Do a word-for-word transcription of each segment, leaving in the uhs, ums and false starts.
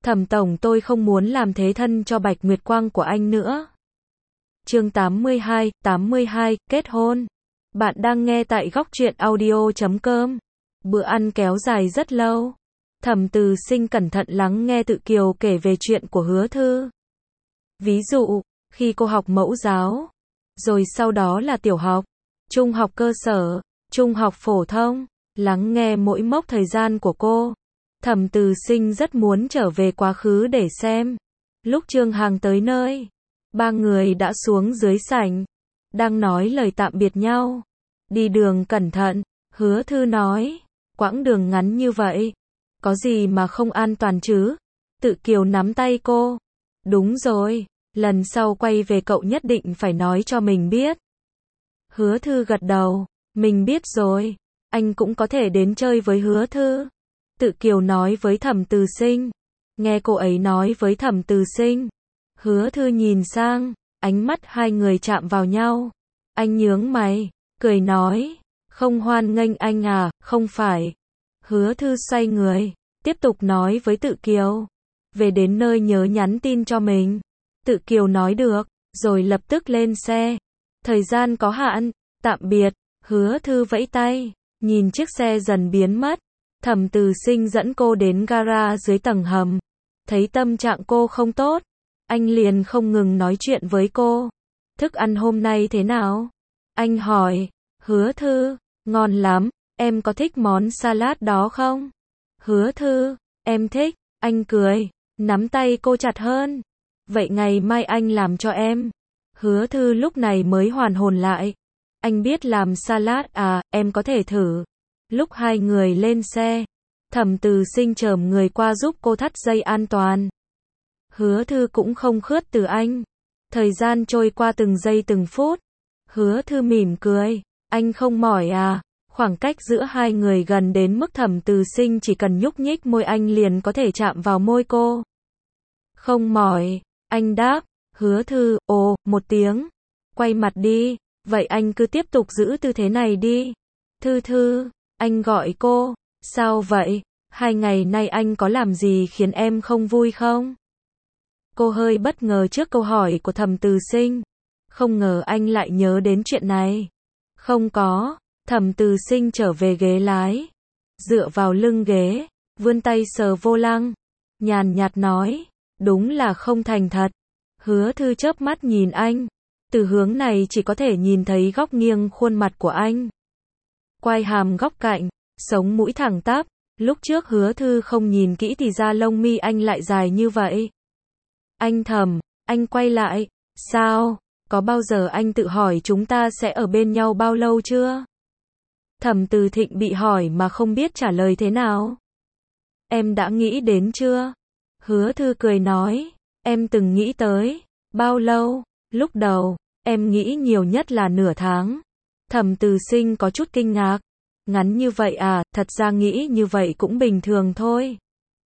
Thẩm tổng, tôi không muốn làm thế thân cho Bạch Nguyệt Quang của anh nữa. Chương tám mươi hai, tám mươi hai, kết hôn. Bạn đang nghe tại góc truyện audio chấm com. Bữa ăn kéo dài rất lâu. Thẩm Từ Sinh cẩn thận lắng nghe Tự Kiều kể về chuyện của Hứa Thư. Ví dụ, khi cô học mẫu giáo, rồi sau đó là tiểu học, trung học cơ sở, trung học phổ thông, lắng nghe mỗi mốc thời gian của cô. Thẩm Từ Sinh rất muốn trở về quá khứ để xem. Lúc Trương Hằng tới nơi, ba người đã xuống dưới sảnh, đang nói lời tạm biệt nhau. Đi đường cẩn thận, Hứa Thư nói, quãng đường ngắn như vậy, có gì mà không an toàn chứ? Tự Kiều nắm tay cô. Đúng rồi, lần sau quay về cậu nhất định phải nói cho mình biết. Hứa Thư gật đầu, mình biết rồi, anh cũng có thể đến chơi với Hứa Thư. Tự Kiều nói với Thẩm Từ Sinh. Nghe cô ấy nói với Thẩm Từ Sinh, Hứa Thư nhìn sang, ánh mắt hai người chạm vào nhau. Anh nhướng mày, cười nói, không hoan nghênh anh à, không phải. Hứa Thư xoay người, tiếp tục nói với Tự Kiều, về đến nơi nhớ nhắn tin cho mình. Tự Kiều nói được, rồi lập tức lên xe. Thời gian có hạn, tạm biệt. Hứa Thư vẫy tay, nhìn chiếc xe dần biến mất. Thẩm Từ Sinh dẫn cô đến gara dưới tầng hầm. Thấy tâm trạng cô không tốt, anh liền không ngừng nói chuyện với cô. Thức ăn hôm nay thế nào? Anh hỏi. Hứa Thư, ngon lắm, em có thích món salad đó không? Hứa Thư, em thích. Anh cười, nắm tay cô chặt hơn. Vậy ngày mai anh làm cho em. Hứa Thư lúc này mới hoàn hồn lại. Anh biết làm salad à, em có thể thử. Lúc hai người lên xe, Thẩm Từ Sinh chởm người qua giúp cô thắt dây an toàn. Hứa Thư cũng không khước từ anh. Thời gian trôi qua từng giây từng phút. Hứa Thư mỉm cười, anh không mỏi à? Khoảng cách giữa hai người gần đến mức Thẩm Từ Sinh chỉ cần nhúc nhích môi anh liền có thể chạm vào môi cô. Không mỏi, anh đáp. Hứa Thư, ồ, một tiếng. Quay mặt đi, vậy anh cứ tiếp tục giữ tư thế này đi. Thư Thư, anh gọi cô. Sao vậy? Hai ngày nay anh có làm gì khiến em không vui không? Cô hơi bất ngờ trước câu hỏi của Thẩm Từ Sinh. Không ngờ anh lại nhớ đến chuyện này. Không có. Thẩm Từ Sinh trở về ghế lái, dựa vào lưng ghế, vươn tay sờ vô lăng, nhàn nhạt nói, đúng là không thành thật. Hứa Thư chớp mắt nhìn anh, từ hướng này chỉ có thể nhìn thấy góc nghiêng khuôn mặt của anh. Quai hàm góc cạnh, sống mũi thẳng tắp, lúc trước Hứa Thư không nhìn kỹ thì ra lông mi anh lại dài như vậy. Anh thầm, anh quay lại, sao, có bao giờ anh tự hỏi chúng ta sẽ ở bên nhau bao lâu chưa? Thẩm Từ Thịnh bị hỏi mà không biết trả lời thế nào. Em đã nghĩ đến chưa? Hứa Thư cười nói, em từng nghĩ tới. Bao lâu? Lúc đầu, em nghĩ nhiều nhất là nửa tháng. Thẩm Từ Sinh có chút kinh ngạc. Ngắn như vậy à, thật ra nghĩ như vậy cũng bình thường thôi.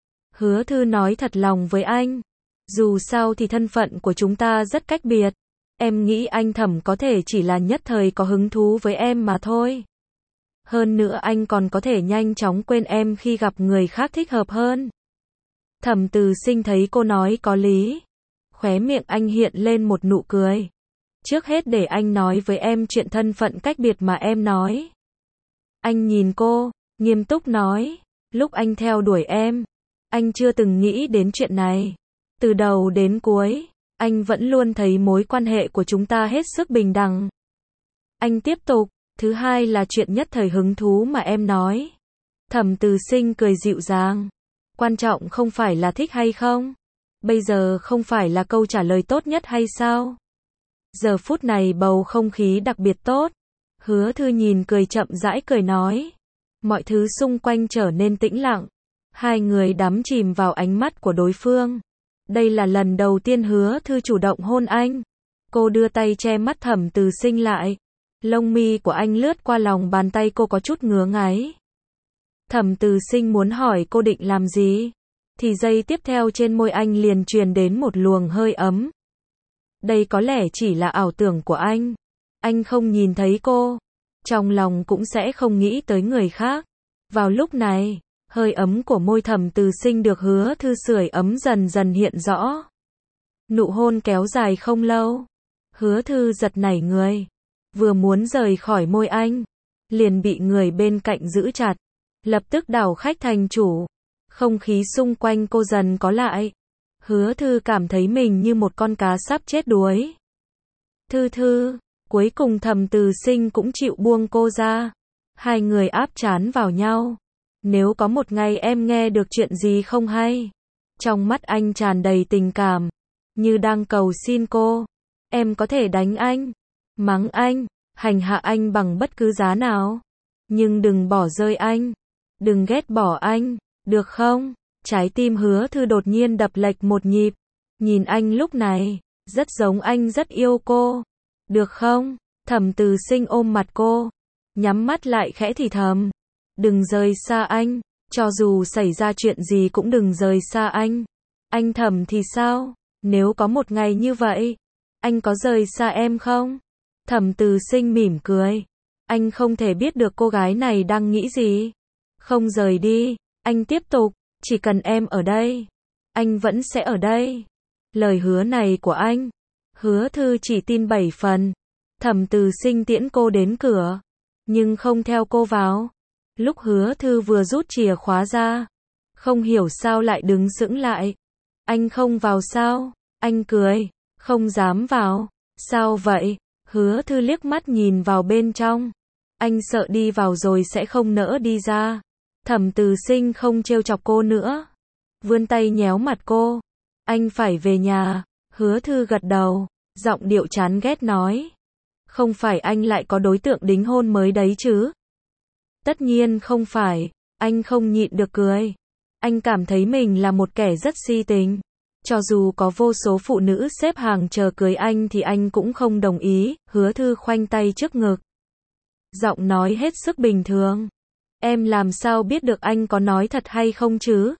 Hứa Thư nói thật lòng với anh. Dù sao thì thân phận của chúng ta rất cách biệt. Em nghĩ anh Thẩm có thể chỉ là nhất thời có hứng thú với em mà thôi. Hơn nữa anh còn có thể nhanh chóng quên em khi gặp người khác thích hợp hơn. Thẩm Từ Sinh thấy cô nói có lý. Khóe miệng anh hiện lên một nụ cười. Trước hết để anh nói với em chuyện thân phận cách biệt mà em nói. Anh nhìn cô, nghiêm túc nói. Lúc anh theo đuổi em, anh chưa từng nghĩ đến chuyện này. Từ đầu đến cuối, anh vẫn luôn thấy mối quan hệ của chúng ta hết sức bình đẳng. Anh tiếp tục. Thứ hai là chuyện nhất thời hứng thú mà em nói. Thẩm Từ Sinh cười dịu dàng. Quan trọng không phải là thích hay không. Bây giờ không phải là câu trả lời tốt nhất hay sao? Giờ phút này bầu không khí đặc biệt tốt. Hứa Thư nhìn cười chậm rãi cười nói. Mọi thứ xung quanh trở nên tĩnh lặng. Hai người đắm chìm vào ánh mắt của đối phương. Đây là lần đầu tiên Hứa Thư chủ động hôn anh. Cô đưa tay che mắt Thẩm Từ Sinh lại. Lông mi của anh lướt qua lòng bàn tay cô có chút ngứa ngáy. Thẩm Từ Sinh muốn hỏi cô định làm gì, thì giây tiếp theo trên môi anh liền truyền đến một luồng hơi ấm. Đây có lẽ chỉ là ảo tưởng của anh. Anh không nhìn thấy cô, trong lòng cũng sẽ không nghĩ tới người khác. Vào lúc này, Hơi ấm của môi Thẩm Từ Sinh được Hứa Thư sưởi ấm dần dần hiện rõ. Nụ hôn kéo dài không lâu. Hứa Thư giật nảy người. Vừa muốn rời khỏi môi anh. Liền bị người bên cạnh giữ chặt. Lập tức đảo khách thành chủ. Không khí xung quanh cô dần có lại. Hứa Thư cảm thấy mình như một con cá sắp chết đuối. Thư Thư. Cuối cùng Thẩm Từ Sinh cũng chịu buông cô ra. Hai người áp trán vào nhau. Nếu có một ngày em nghe được chuyện gì không hay. Trong mắt anh tràn đầy tình cảm. Như đang cầu xin cô. Em có thể đánh anh. Mắng anh. Hành hạ anh bằng bất cứ giá nào. Nhưng đừng bỏ rơi anh. Đừng ghét bỏ anh. Được không? Trái tim Hứa Thư đột nhiên đập lệch một nhịp. Nhìn anh lúc này. Rất giống anh rất yêu cô. Được không? Thẩm Từ Sinh ôm mặt cô. Nhắm mắt lại khẽ thì thầm. Đừng rời xa anh. Cho dù xảy ra chuyện gì cũng đừng rời xa anh. Anh Thẩm thì sao? Nếu có một ngày như vậy, anh có rời xa em không? Thẩm Từ Sinh mỉm cười. Anh không thể biết được cô gái này đang nghĩ gì. Không rời đi. Anh tiếp tục. Chỉ cần em ở đây. Anh vẫn sẽ ở đây. Lời hứa này của anh. Hứa Thư chỉ tin bảy phần. Thẩm Từ Sinh tiễn cô đến cửa. Nhưng không theo cô vào. Lúc Hứa Thư vừa rút chìa khóa ra. Không hiểu sao lại đứng sững lại. Anh không vào sao? Anh cười. Không dám vào. Sao vậy? Hứa Thư liếc mắt nhìn vào bên trong. Anh sợ đi vào rồi sẽ không nỡ đi ra. Thẩm Từ Sinh không trêu chọc cô nữa. Vươn tay nhéo mặt cô. Anh phải về nhà. Hứa Thư gật đầu. Giọng điệu chán ghét nói. Không phải anh lại có đối tượng đính hôn mới đấy chứ? Tất nhiên không phải. Anh không nhịn được cười. Anh cảm thấy mình là một kẻ rất si tình. Cho dù có vô số phụ nữ xếp hàng chờ cưới anh thì anh cũng không đồng ý. Hứa Thư khoanh tay trước ngực. Giọng nói hết sức bình thường. Em làm sao biết được anh có nói thật hay không chứ?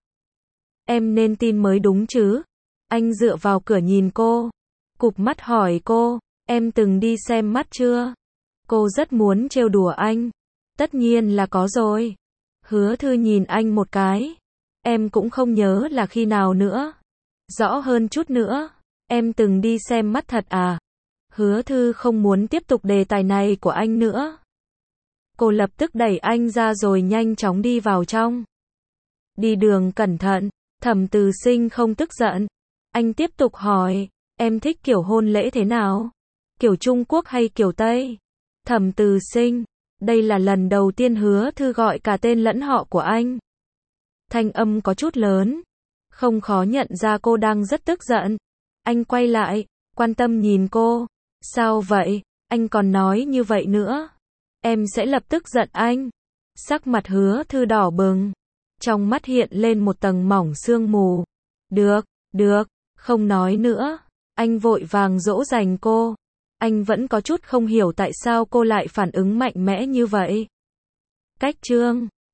Em nên tin mới đúng chứ? Anh dựa vào cửa nhìn cô. Cụp mắt hỏi cô. Em từng đi xem mắt chưa? Cô rất muốn trêu đùa anh. Tất nhiên là có rồi. Hứa Thư nhìn anh một cái. Em cũng không nhớ là khi nào nữa. Rõ hơn chút nữa. Em từng đi xem mắt thật à? Hứa Thư không muốn tiếp tục đề tài này của anh nữa. Cô lập tức đẩy anh ra rồi nhanh chóng đi vào trong. Đi đường cẩn thận. Thẩm Từ Sinh không tức giận. Anh tiếp tục hỏi. Em thích kiểu hôn lễ thế nào? Kiểu Trung Quốc hay kiểu Tây? Thẩm Từ Sinh. Đây là lần đầu tiên Hứa Thư gọi cả tên lẫn họ của anh. Thanh âm có chút lớn. Không khó nhận ra cô đang rất tức giận. Anh quay lại, quan tâm nhìn cô. Sao vậy? Anh còn nói như vậy nữa. Em sẽ lập tức giận anh. Sắc mặt Hứa Thư đỏ bừng. Trong mắt hiện lên một tầng mỏng sương mù. Được, được, không nói nữa. Anh vội vàng dỗ dành cô. Anh vẫn có chút không hiểu tại sao cô lại phản ứng mạnh mẽ như vậy. Cách chương